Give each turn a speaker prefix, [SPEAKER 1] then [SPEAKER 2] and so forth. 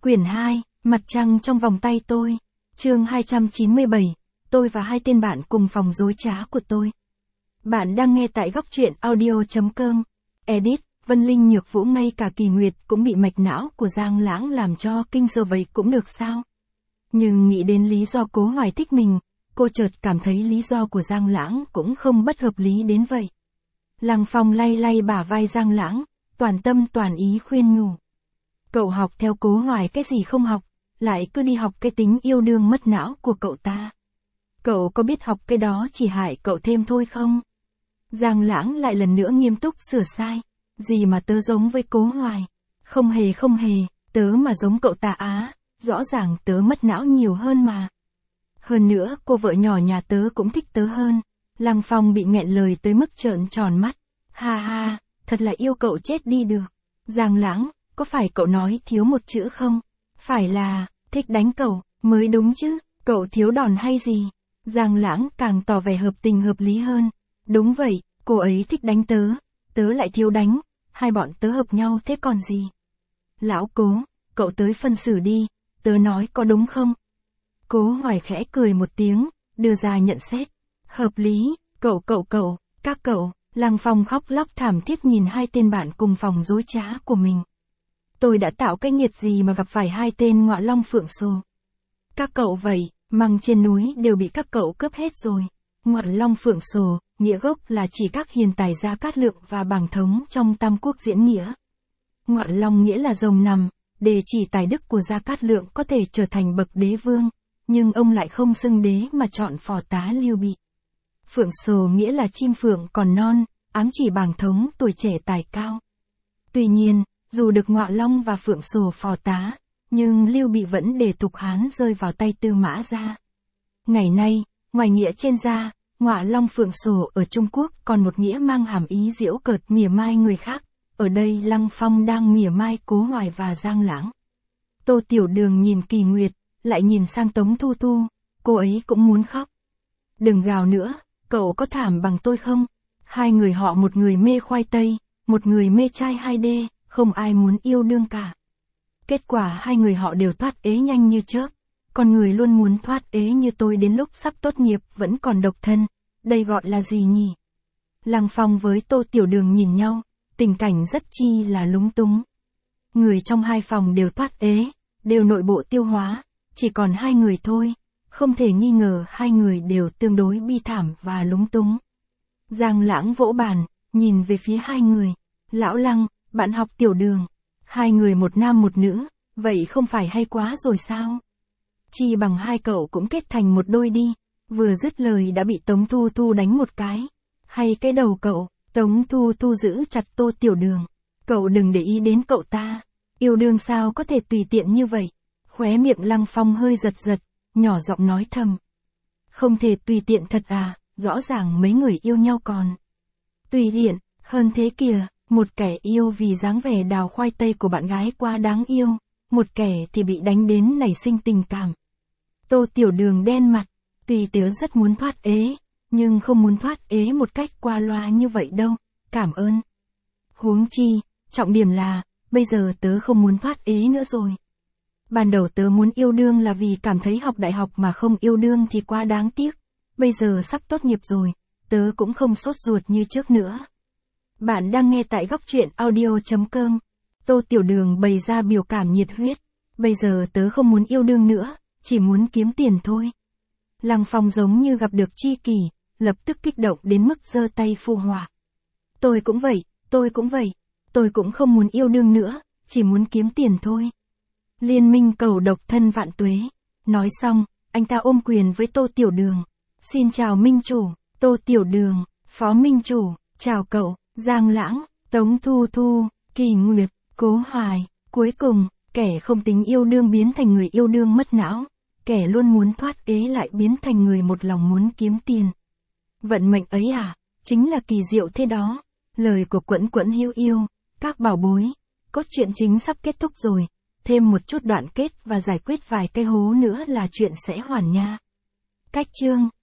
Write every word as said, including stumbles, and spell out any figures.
[SPEAKER 1] Quyển hai, Mặt trăng trong vòng tay tôi. Chương hai trăm chín mươi bảy, tôi và hai tên bạn cùng phòng dối trá của tôi. Bạn đang nghe tại góc truyện audio chấm com. Edit, Vân Linh Nhược Vũ ngay cả Kỳ Nguyệt cũng bị mạch não của Giang Lãng làm cho kinh giờ vậy cũng được sao? Nhưng nghĩ đến lý do Cố Hoài thích mình, cô chợt cảm thấy lý do của Giang Lãng cũng không bất hợp lý đến vậy. Lăng Phong lay lay bả vai Giang Lãng, toàn tâm toàn ý khuyên nhủ. Cậu học theo Cố Hoài cái gì không học, lại cứ đi học cái tính yêu đương mất não của cậu ta. Cậu có biết học cái đó chỉ hại cậu thêm thôi không? Giang Lãng lại lần nữa nghiêm túc sửa sai. Gì mà tớ giống với Cố Hoài? Không hề không hề, tớ mà giống cậu ta á, rõ ràng tớ mất não nhiều hơn mà. Hơn nữa cô vợ nhỏ nhà tớ cũng thích tớ hơn. Lăng Phong bị nghẹn lời tới mức trợn tròn mắt. Ha ha, thật là yêu cậu chết đi được. Giang Lãng, có phải cậu nói thiếu một chữ không? Phải là, thích đánh cậu, mới đúng chứ, cậu thiếu đòn hay gì? Giang Lãng càng tỏ vẻ hợp tình hợp lý hơn. Đúng vậy, cô ấy thích đánh tớ, tớ lại thiếu đánh, hai bọn tớ hợp nhau thế còn gì? Lão Cố, cậu tới phân xử đi, tớ nói có đúng không? Cố Hoài khẽ cười một tiếng, đưa ra nhận xét. Hợp lý, cậu cậu cậu, các cậu. Lăng Phong khóc lóc thảm thiết nhìn hai tên bạn cùng phòng dối trá của mình. Tôi đã tạo cái nghiệt gì mà gặp phải hai tên ngọa long phượng sồ. Các cậu vậy, măng trên núi đều bị các cậu cướp hết rồi. Ngọa long phượng sồ, nghĩa gốc là chỉ các hiền tài Gia Cát Lượng và Bàng Thống trong Tam Quốc diễn nghĩa. Ngọa long nghĩa là rồng nằm, để chỉ tài đức của Gia Cát Lượng có thể trở thành bậc đế vương, nhưng ông lại không xưng đế mà chọn phò tá Lưu Bị. Phượng sồ nghĩa là chim phượng còn non, ám chỉ Bàng Thống tuổi trẻ tài cao. Tuy nhiên, dù được Ngọa Long và Phượng sồ phò tá, nhưng Lưu Bị vẫn để Thục Hán rơi vào tay Tư Mã Gia. Ngày nay, ngoài nghĩa trên ra, Ngọa Long Phượng sồ ở Trung Quốc còn một nghĩa mang hàm ý giễu cợt mỉa mai người khác. Ở đây Lăng Phong đang mỉa mai Cố Hoài và Giang Lãng. Tô Tiểu Đường nhìn Kỳ Nguyệt, lại nhìn sang Tống Thu Thu, cô ấy cũng muốn khóc. Đừng gào nữa, cậu có thảm bằng tôi không? Hai người họ một người mê khoai tây, một người mê trai hai D, không ai muốn yêu đương cả. Kết quả hai người họ đều thoát ế nhanh như chớp, còn người luôn muốn thoát ế như tôi đến lúc sắp tốt nghiệp vẫn còn độc thân, đây gọi là gì nhỉ? Lăng Phong với Tô Tiểu Đường nhìn nhau, tình cảnh rất chi là lúng túng. Người trong hai phòng đều thoát ế, đều nội bộ tiêu hóa, chỉ còn hai người thôi, không thể nghi ngờ hai người đều tương đối bi thảm và lúng túng. Giang Lãng vỗ bàn, nhìn về phía hai người. Lão Lăng, bạn học Tiểu Đường. Hai người một nam một nữ, vậy không phải hay quá rồi sao? Chi bằng hai cậu cũng kết thành một đôi đi. Vừa dứt lời đã bị Tống Thu Thu đánh một cái. Hay cái đầu cậu, Tống Thu Thu giữ chặt Tô Tiểu Đường. Cậu đừng để ý đến cậu ta. Yêu đương sao có thể tùy tiện như vậy? Khóe miệng Lăng Phong hơi giật giật, nhỏ giọng nói thầm. Không thể tùy tiện thật à, rõ ràng mấy người yêu nhau còn. Tùy tiện, hơn thế kìa, một kẻ yêu vì dáng vẻ đào khoai tây của bạn gái quá đáng yêu, một kẻ thì bị đánh đến nảy sinh tình cảm. Tô Tiểu Đường đen mặt, tuy tớ rất muốn thoát ế, nhưng không muốn thoát ế một cách qua loa như vậy đâu, cảm ơn. Huống chi, trọng điểm là, bây giờ tớ không muốn thoát ế nữa rồi. Ban đầu tớ muốn yêu đương là vì cảm thấy học đại học mà không yêu đương thì quá đáng tiếc. Bây giờ sắp tốt nghiệp rồi, tớ cũng không sốt ruột như trước nữa. Bạn đang nghe tại góc truyện audio chấm com. Tô Tiểu Đường bày ra biểu cảm nhiệt huyết. Bây giờ tớ không muốn yêu đương nữa, chỉ muốn kiếm tiền thôi. Lăng Phong giống như gặp được tri kỷ, lập tức kích động đến mức giơ tay phụ họa. Tôi cũng vậy, tôi cũng vậy, tôi cũng không muốn yêu đương nữa, chỉ muốn kiếm tiền thôi. Liên minh cầu độc thân vạn tuế. Nói xong, anh ta ôm quyền với Tô Tiểu Đường. Xin chào Minh Chủ, Tô Tiểu Đường, Phó Minh Chủ, chào cậu, Giang Lãng, Tống Thu Thu, Kỳ Nguyệt, Cố Hoài. Cuối cùng, kẻ không tính yêu đương biến thành người yêu đương mất não, kẻ luôn muốn thoát ế lại biến thành người một lòng muốn kiếm tiền. Vận mệnh ấy à, chính là kỳ diệu thế đó. Lời của Quẫn Quẫn Hiếu yêu, các bảo bối, cốt truyện chính sắp kết thúc rồi, thêm một chút đoạn kết và giải quyết vài cái hố nữa là chuyện sẽ hoàn nha. Cách chương